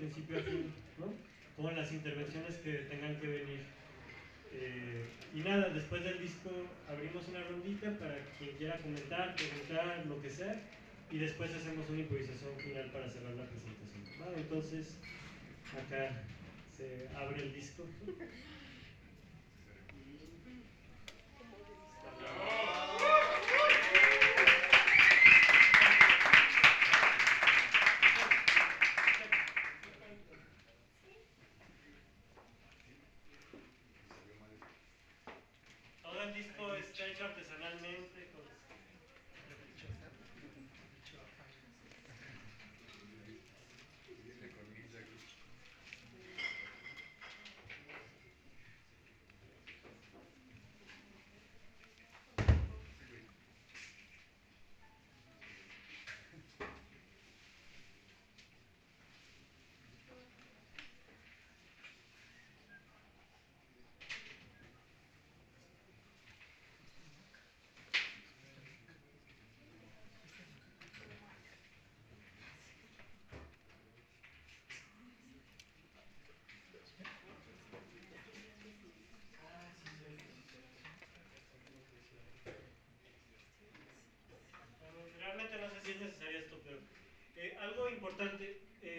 principio a fin, ¿no? Con las intervenciones que tengan que venir. Y nada, después del disco abrimos una rondita para quien quiera comentar, preguntar, lo que sea, y después hacemos una improvisación final para cerrar la presentación. ¿Vale? Entonces, acá se abre el disco. Todo el disco está hecho artesanalmente. Realmente no sé si es necesario esto, pero algo importante,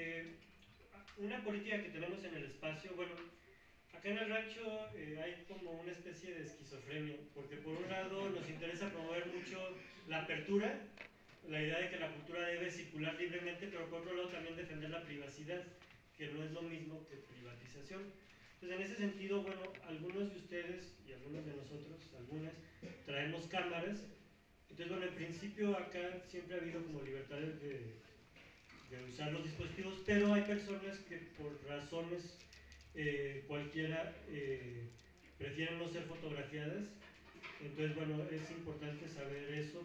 una política que tenemos en el espacio, bueno, acá en el rancho hay como una especie de esquizofrenia, porque por un lado nos interesa promover mucho la apertura, la idea de que la cultura debe circular libremente, pero por otro lado también defender la privacidad, que no es lo mismo que privatización. Entonces, en ese sentido, bueno, algunos de ustedes y algunos de nosotros, algunas, traemos cámaras. Entonces, bueno, en principio acá siempre ha habido como libertad de usar los dispositivos, pero hay personas que por razones cualquiera prefieren no ser fotografiadas. Entonces, bueno, es importante saber eso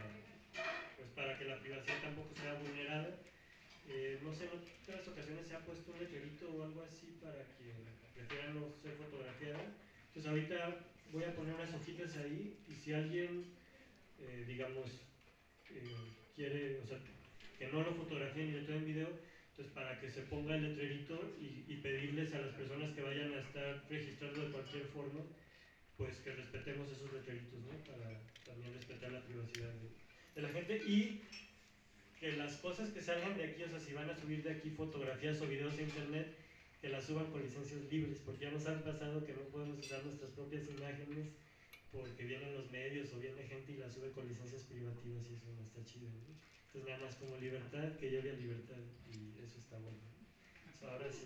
para que la privacidad tampoco sea vulnerada. No sé, en otras ocasiones se ha puesto un letrerito o algo así para quien prefiera no ser fotografiada. Entonces, ahorita voy a poner unas hojitas ahí y si alguien, digamos, quiere, o sea, que no lo fotografíen ni lo tomen video, entonces para que se ponga el letrerito y pedirles a las personas que vayan a estar registrando de cualquier forma, pues que respetemos esos letreritos, ¿no? Para también respetar la privacidad de la gente y que las cosas que salgan de aquí, o sea, si van a subir de aquí fotografías o videos a internet, que las suban con licencias libres, porque ya nos han pasado que no podemos usar nuestras propias imágenes porque vienen los medios o viene gente y las sube con licencias privativas y eso no está chido, ¿no? Entonces nada más como libertad, que lleve a libertad y eso está bueno. So, ahora sí.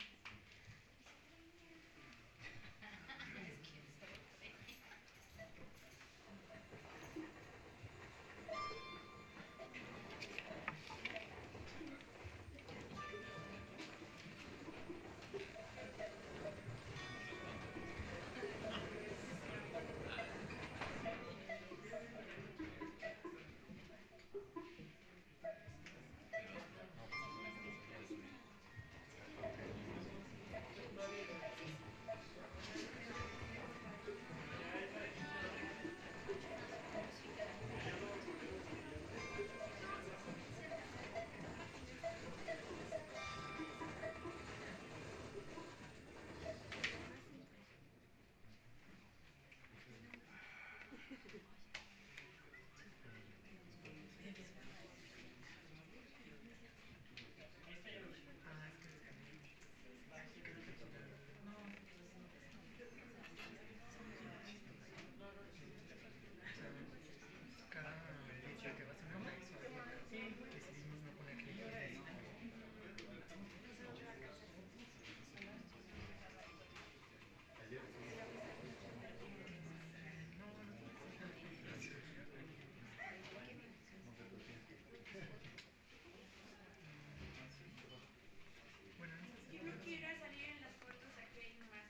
Quien no quiera salir en las fotos, aquí hay nomás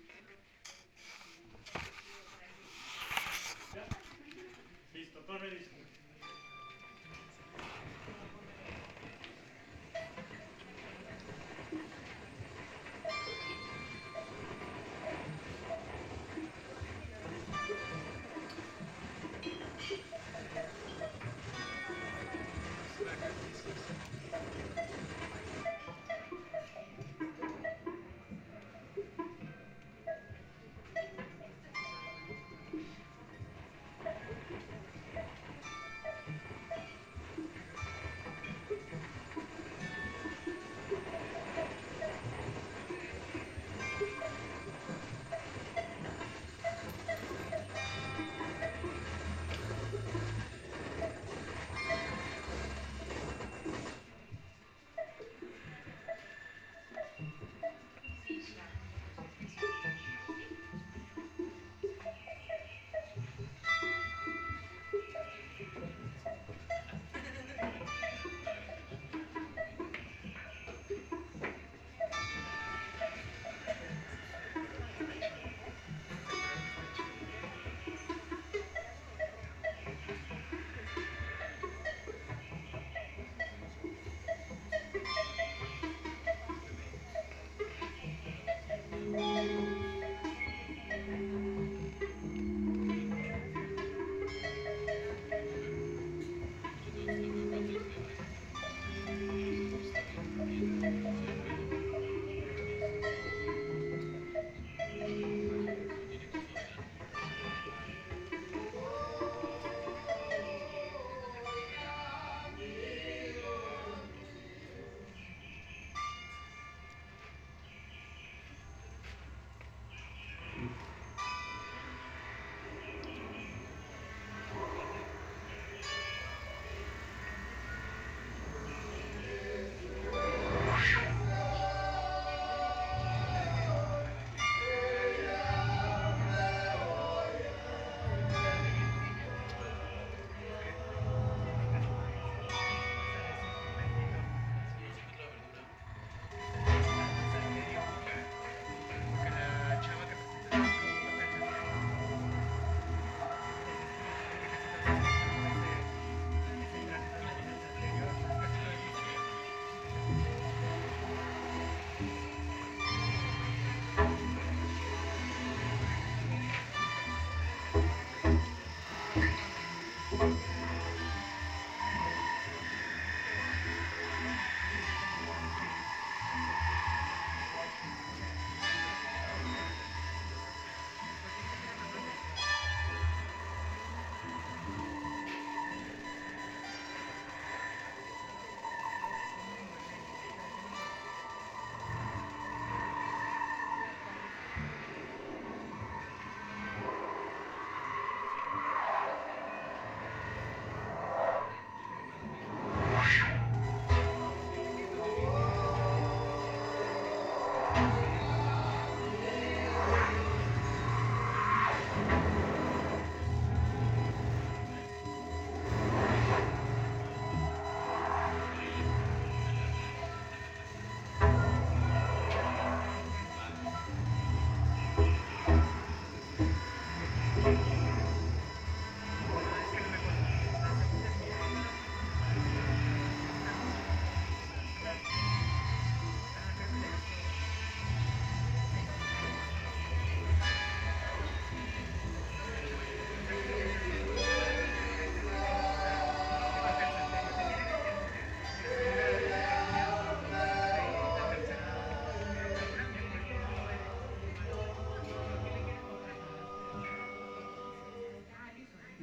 ¿Ya? Listo, corre disco.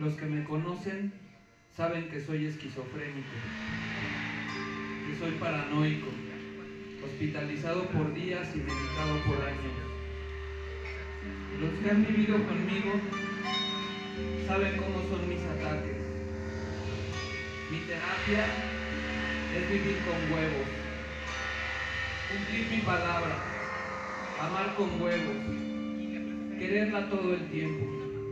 Los que me conocen saben que soy esquizofrénico, que soy paranoico, hospitalizado por días y medicado por años. Los que han vivido conmigo saben cómo son mis ataques. Mi terapia es vivir con huevos, cumplir mi palabra, amar con huevos, quererla todo el tiempo.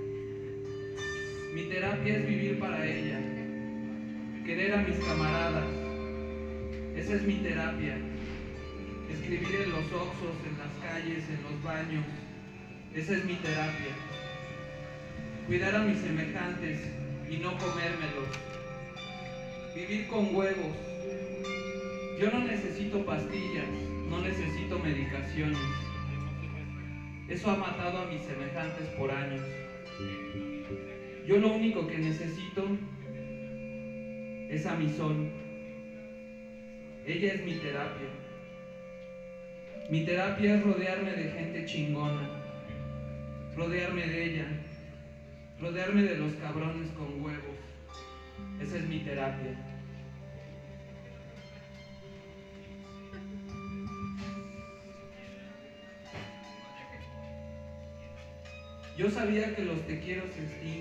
Mi terapia es vivir para ella, querer a mis camaradas. Esa es mi terapia. Escribir en los oxxos, en las calles, en los baños. Esa es mi terapia. Cuidar a mis semejantes y no comérmelos. Vivir con huevos. Yo no necesito pastillas, no necesito medicaciones. Eso ha matado a mis semejantes por años. Yo lo único que necesito es a mi sol. Ella es mi terapia. Mi terapia es rodearme de gente chingona, rodearme de ella, rodearme de los cabrones con huevos. Esa es mi terapia. Yo sabía que los te quiero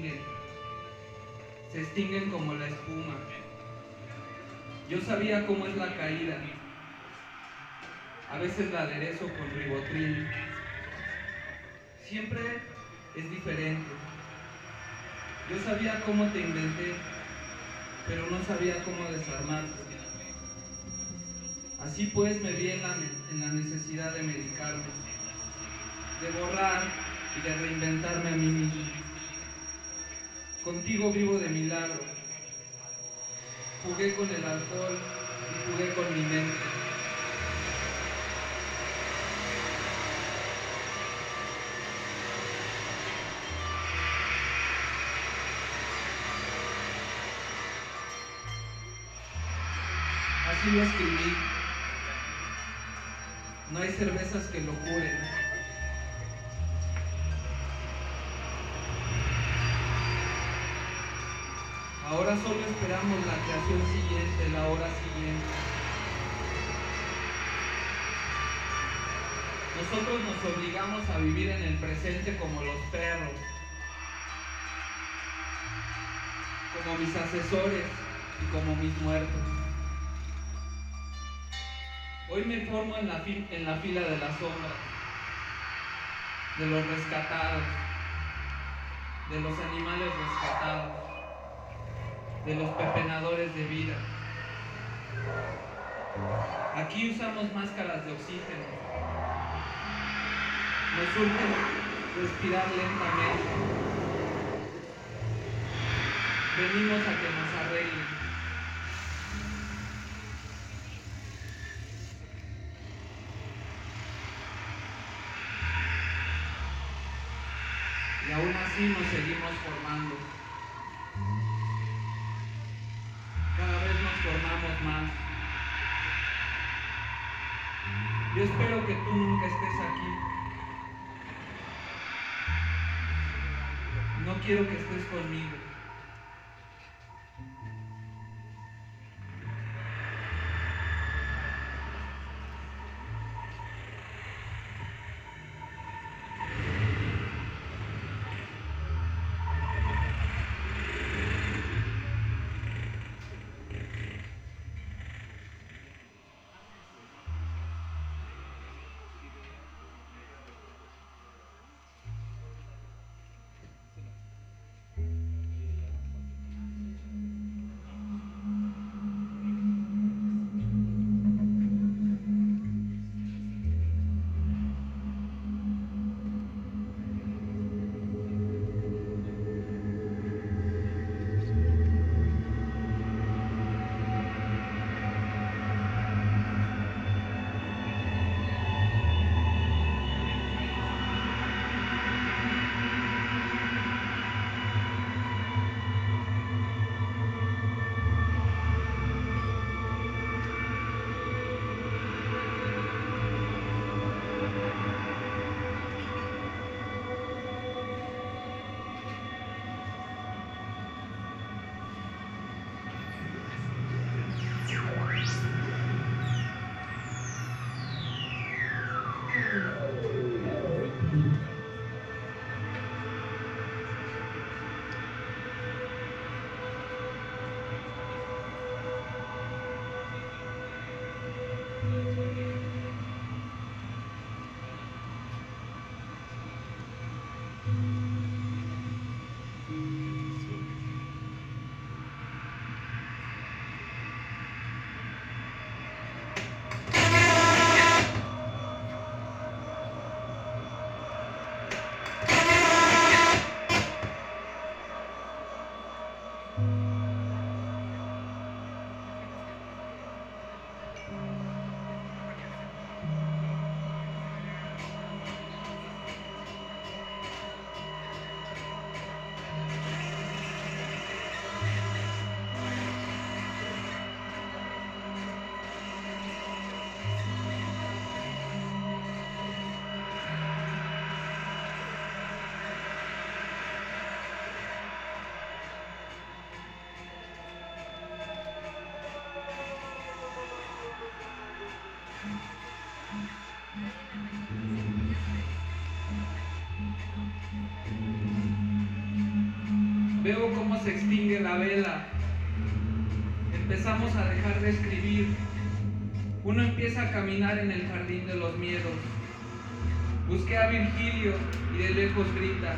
se extinguen como la espuma. Yo sabía cómo es la caída. A veces la aderezo con ribotril. Siempre es diferente. Yo sabía cómo te inventé, pero no sabía cómo desarmarte. Así pues me vi en la necesidad de medicarme, de borrar y de reinventarme a mí mismo. Contigo vivo de milagro. Jugué con el alcohol y jugué con mi mente. Así lo escribí. No hay cervezas que lo curen. Ahora solo esperamos la creación siguiente, la hora siguiente. Nosotros nos obligamos a vivir en el presente como los perros, como mis asesores y como mis muertos. Hoy me formo en la fila de las sombras, de los rescatados, de los animales rescatados, de los pepenadores de vida. Aquí usamos máscaras de oxígeno. Nos urge respirar lentamente. Venimos a que nos arreglen. Y aún así nos seguimos formando. Cada vez nos formamos más. Yo espero que tú nunca estés aquí. No quiero que estés conmigo. Veo cómo se extingue la vela. Empezamos a dejar de escribir. Uno empieza a caminar en el jardín de los miedos. Busqué a Virgilio y de lejos grita: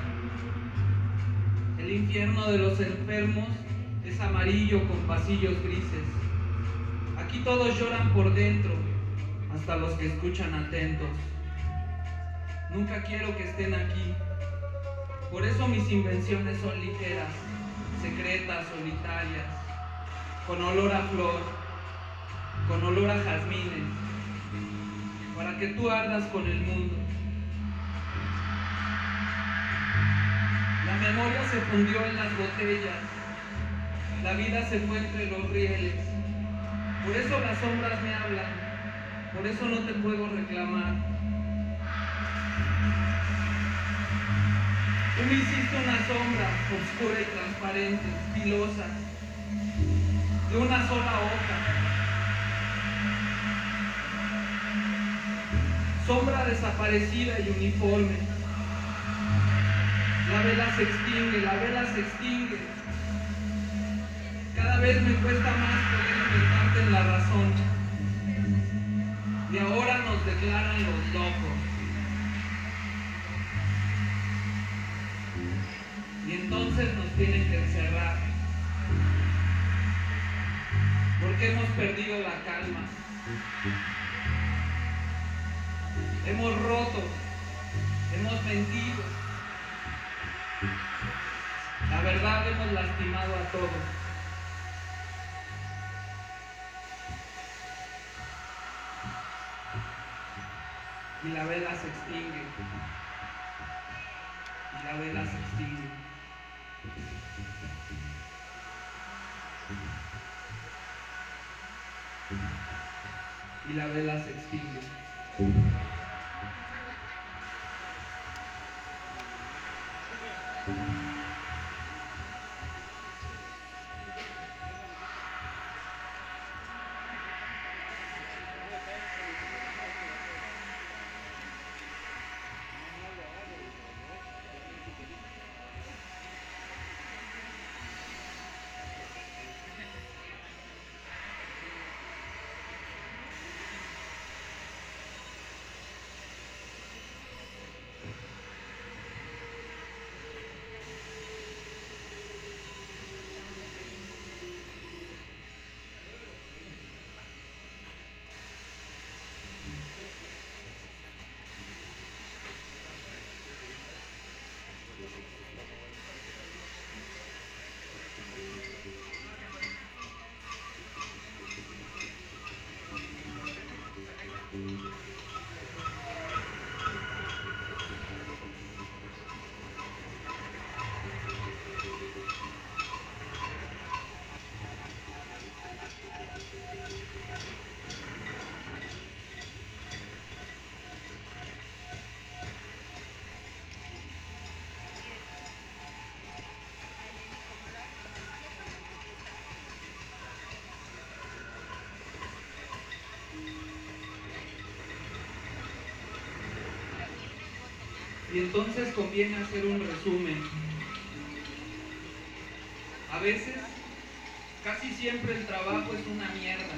el infierno de los enfermos es amarillo con pasillos grises. Aquí todos lloran por dentro, hasta los que escuchan atentos. Nunca quiero que estén aquí. Por eso mis invenciones son ligeras, secretas, solitarias, con olor a flor, con olor a jazmines, para que tú ardas con el mundo. La memoria se fundió en las botellas, la vida se fue entre los rieles. Por eso las sombras me hablan, por eso no te puedo reclamar. Tú me hiciste una sombra oscura y transparente, filosa, de una sola hoja. Sombra desaparecida y uniforme. La vela se extingue, la vela se extingue. Cada vez me cuesta más poder inventarte en la razón. Y ahora nos declaran los locos. Y entonces nos tienen que encerrar. Porque hemos perdido la calma. Hemos roto, hemos mentido. La verdad, hemos lastimado a todos. Y la vela se extingue. Y la vela se extingue. Y la vela se extingue. Y entonces conviene hacer un resumen. A veces, casi siempre el trabajo es una mierda.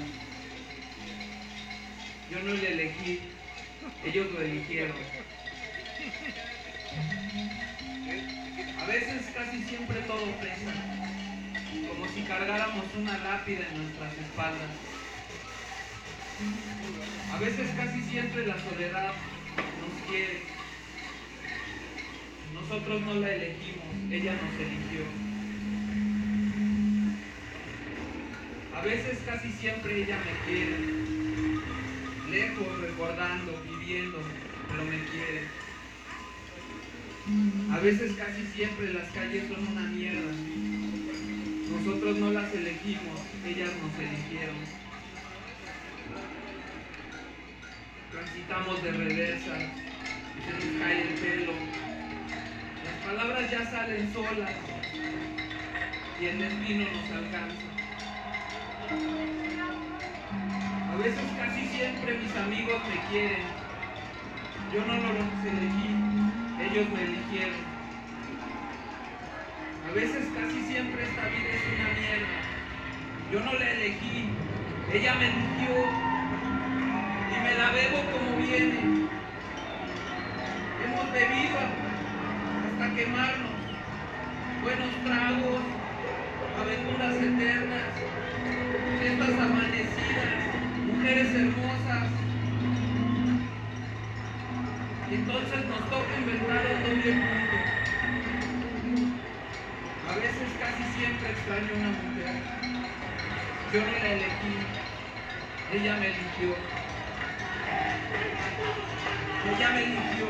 Yo no le elegí, ellos lo eligieron. A veces, casi siempre todo pesa, como si cargáramos una lápida en nuestras espaldas. A veces, casi siempre la soledad nos quiere. Nosotros no la elegimos, ella nos eligió. A veces, casi siempre ella me quiere. Lejos, recordando, viviendo, pero me quiere. A veces, casi siempre las calles son una mierda. Nosotros no las elegimos, ellas nos eligieron. Transitamos de reversa, se nos cae el pelo. Las palabras ya salen solas y el destino nos alcanza. A A veces casi siempre mis amigos me quieren. Yo no los elegí, ellos me eligieron. A veces casi siempre esta vida es una mierda. Yo no la elegí, ella me eligió y me la bebo como viene. Hemos bebido hasta quemarnos, buenos tragos, aventuras eternas, fiestas amanecidas, mujeres hermosas. Y entonces nos toca inventar un doble mundo. A veces casi siempre extraño a una mujer. Yo no la elegí, ella me eligió. Ella me eligió.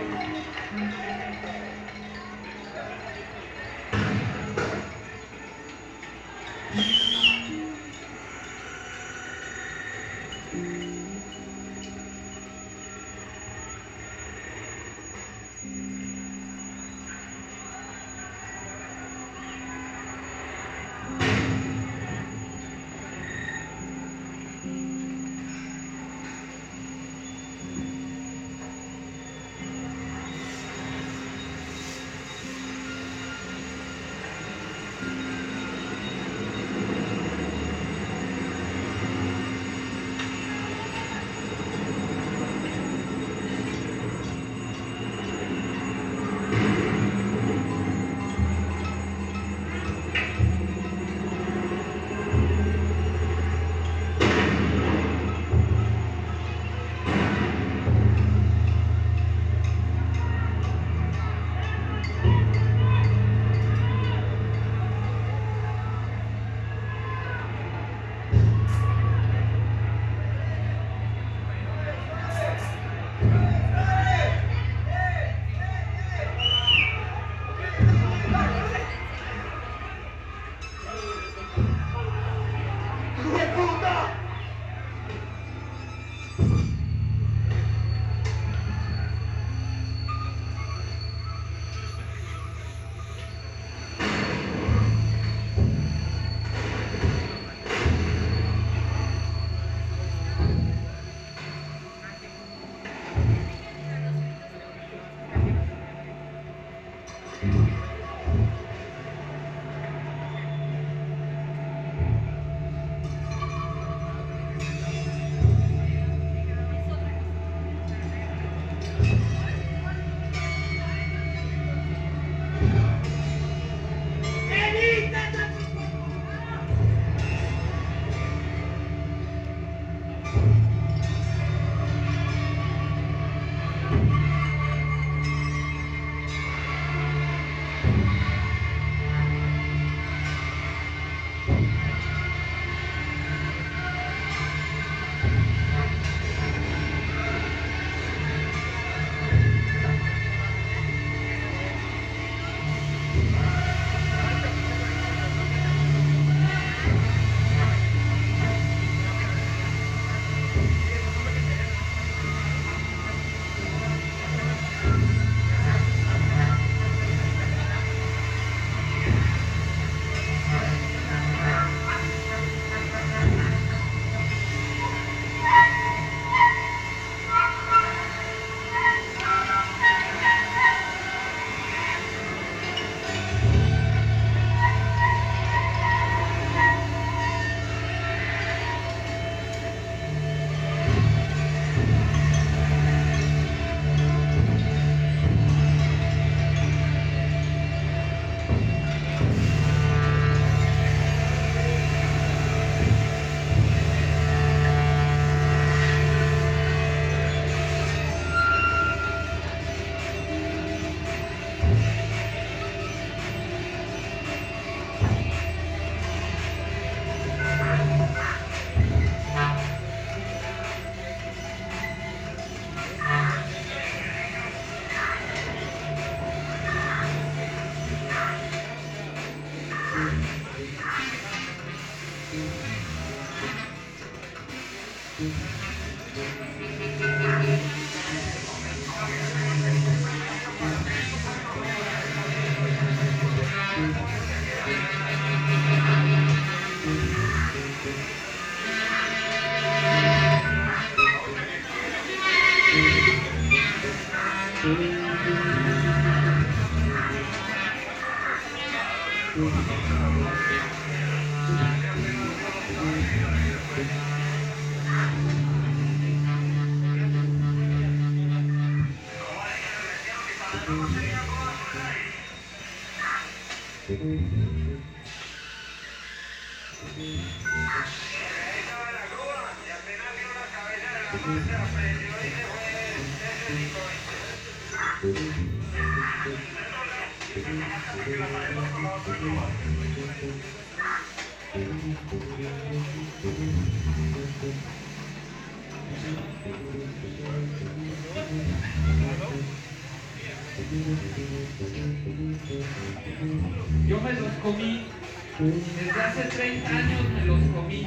Yo me los comí, desde hace 30 años me los comí.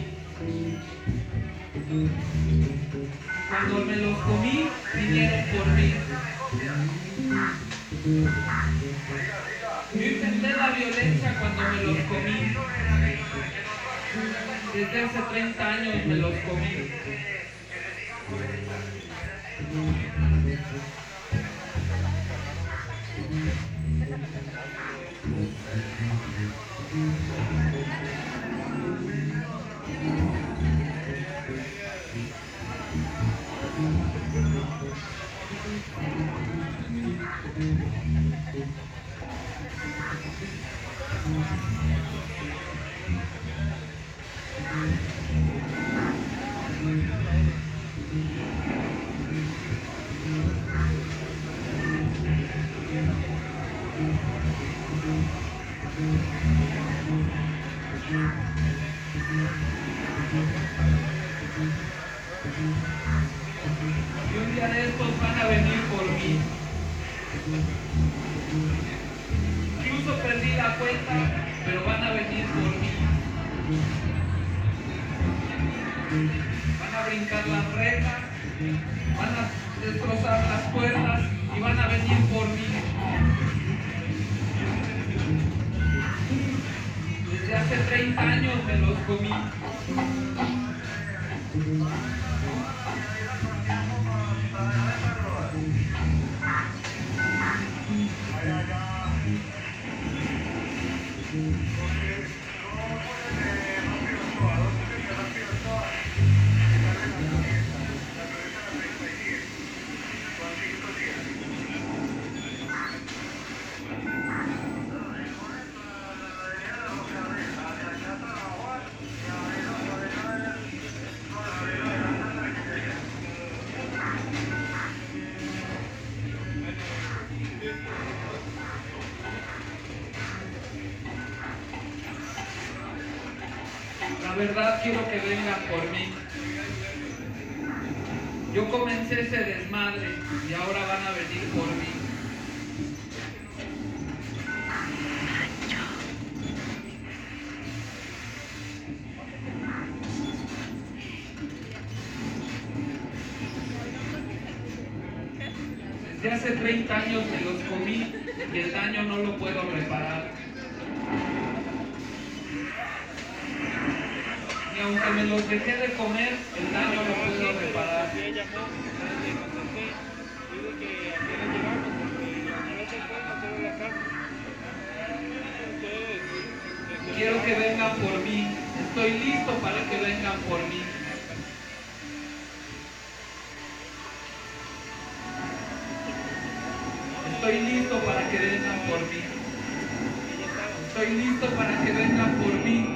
Cuando me los comí, vinieron por mí. Yo intenté la violencia cuando me los comí. Desde hace 30 años me los comí. Y un día de estos van a venir por mí. Incluso perdí la cuenta, pero van a venir por mí. Van a brincar las rejas, van a destrozar las puertas y van a venir por mí. Desde hace 30 años me los comí. La verdad quiero que vengan por mí. Yo comencé ese desmadre y ahora van a venir por mí. Desde hace 30 años me los comí y el daño no lo puedo reparar. Y aunque me los dejé de comer, el daño lo puedo reparar. Quiero que vengan por mí. Estoy listo para que vengan por mí. Estoy listo para que vengan por mí. Estoy listo para que vengan por mí.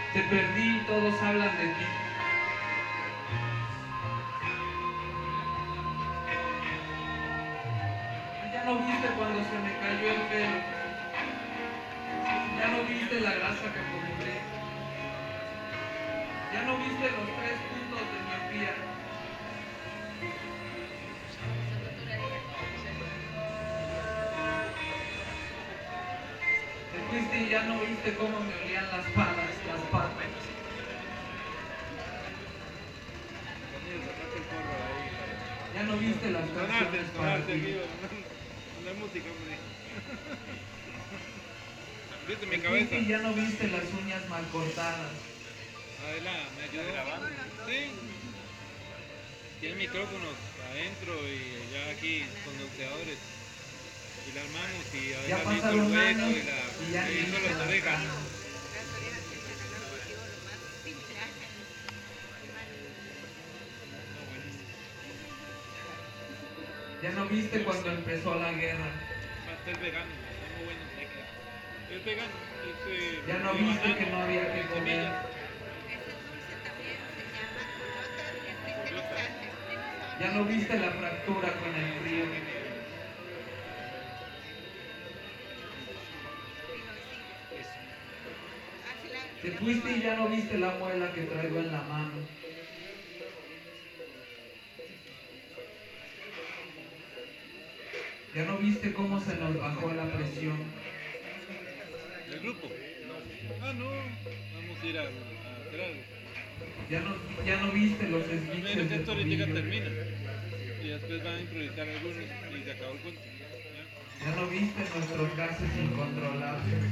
Te perdí y todos hablan de ti. Ya no viste cuando se me cayó el pelo. Ya no viste la grasa que acumulé. Ya no viste los 3 puntos de miopía. Te fuiste y ya no viste cómo me olían las patas, las patas. Ya no viste las canciones para ti. La música, hombre. ¿Viste mi Te fuiste cabeza? y ya no viste las uñas mal cortadas. Adela, ¿me ayudó? Sí. Tiene micrófonos adentro y ya aquí conductores. Y la armamos y Ya Adela hizo el pasaron hueco años y y ya le ni hizo viste las las orejas. canas. Ya no viste cuando empezó la guerra. Pastel vegano, está muy bueno. Es vegano. Ya no viste que no había que comer. Ya no viste la fractura con el frío. Te fuiste y ya no viste la muela que traigo en la mano. Ya no viste cómo se nos bajó la presión. ¿El grupo? Ah, no. Vamos a ir a hacer algo. Ya no viste los Menos esguinces que de esto ahorita tobillo. termina. Y después van a improvisar algunos y se acabó el cuento. Ya no viste nuestros gases incontrolables.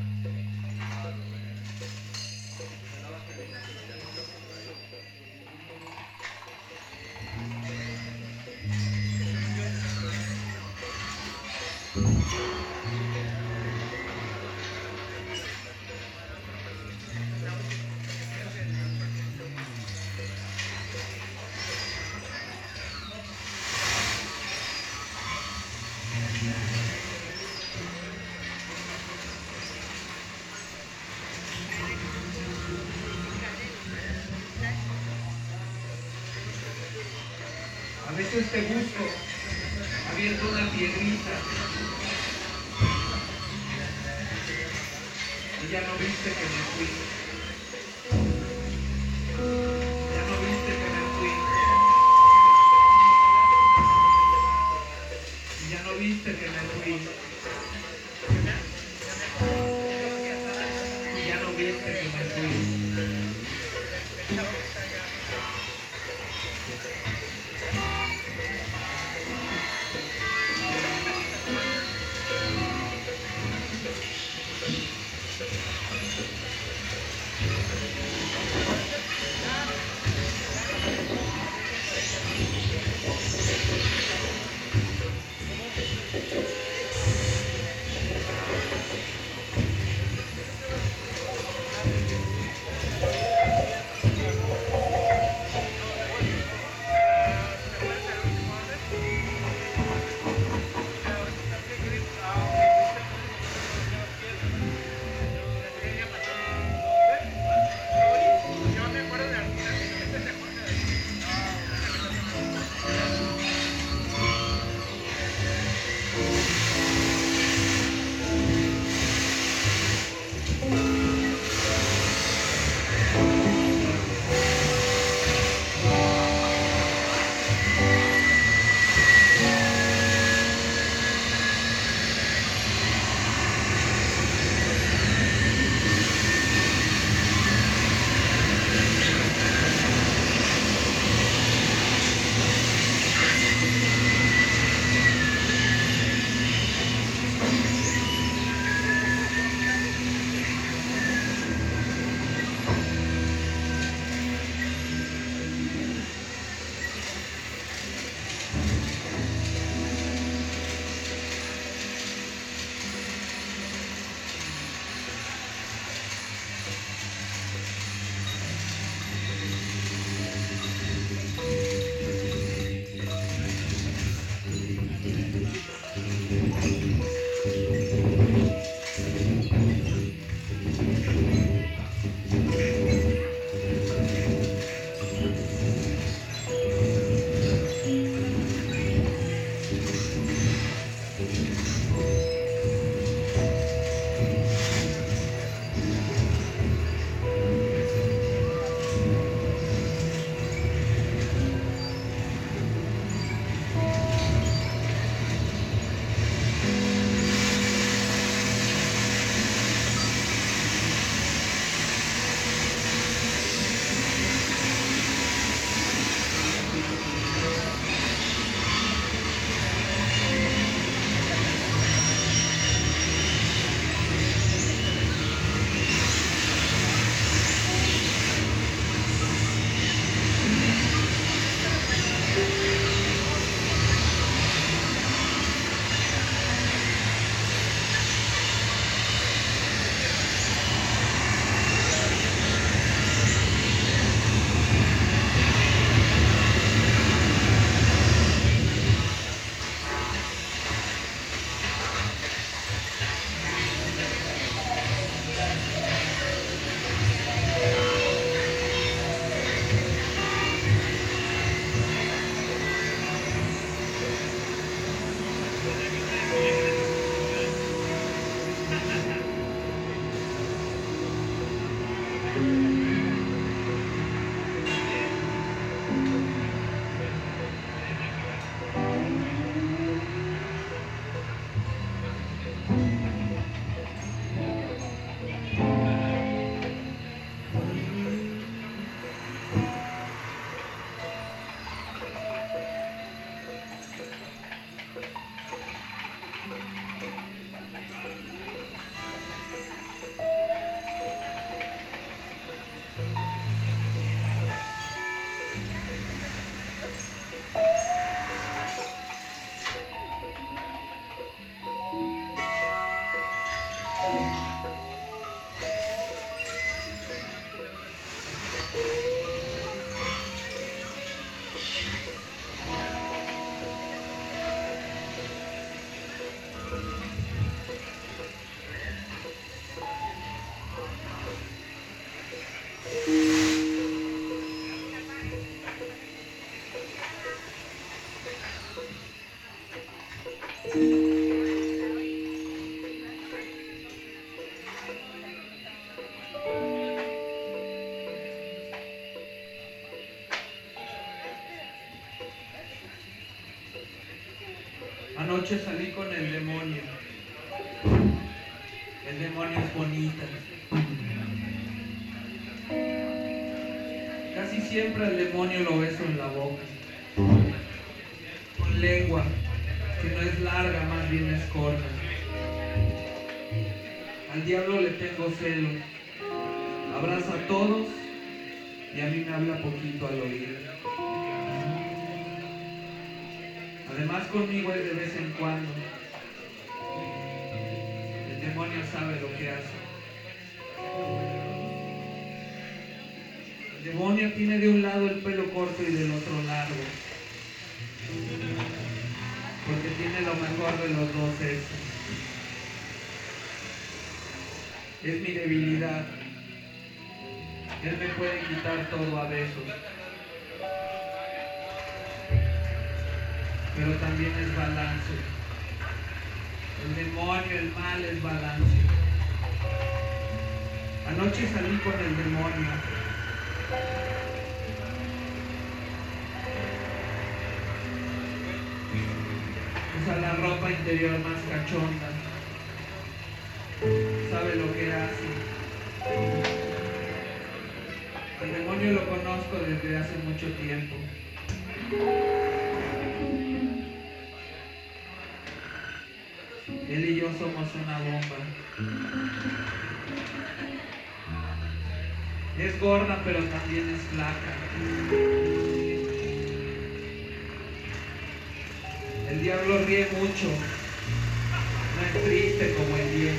A veces te busco, abierto una piedrita. Y ya no viste que me fui. Ya no viste que me fui. Y ya no viste que me fui. Y ya no viste que me fui. Anoche salí con el demonio. El demonio es bonita. Casi siempre al demonio lo beso en la boca. Con lengua, que no es larga, más bien es corta. Al diablo le tengo celos. Abraza a todos y a mí me habla poquito al oído. Además conmigo es de vez en cuando. El demonio sabe lo que hace. El demonio tiene de un lado el pelo corto y del otro largo. Porque tiene lo mejor de los dos sexos. Es mi debilidad. Él me puede quitar todo a besos. Pero también es balance. El demonio, el mal es balance. Anoche salí con el demonio. Usa la ropa interior más cachonda. Sabe lo que hace. El demonio lo conozco desde hace mucho tiempo. Él y yo somos una bomba. Es gorda, pero también es flaca. El diablo ríe mucho. No es triste como el bien.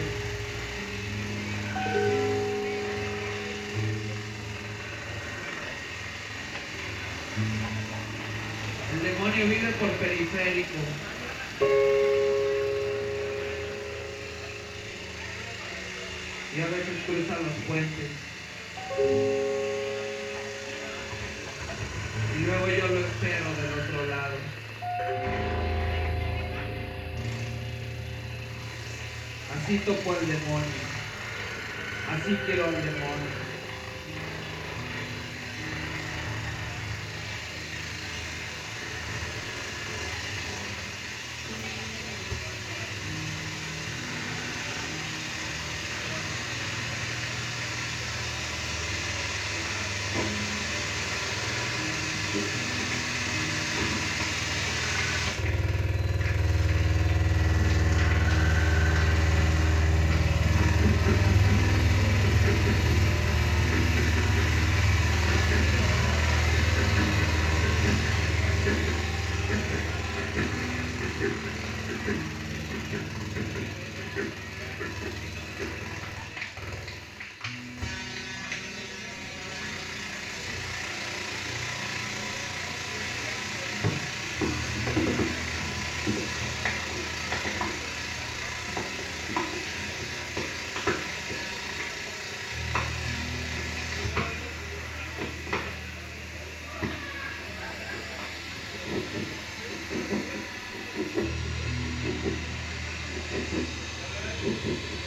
El demonio vive por periférico. Y a veces cruza los puentes. Y luego yo lo espero del otro lado. Así toco al demonio. Así quiero al demonio.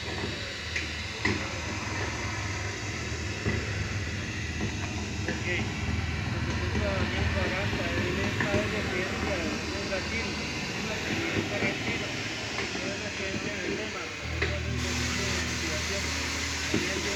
Ok, entonces Daniel Baranda, él es padre de ciencia en Brasil y es argentino, es la ciencia de tema, es una investigación.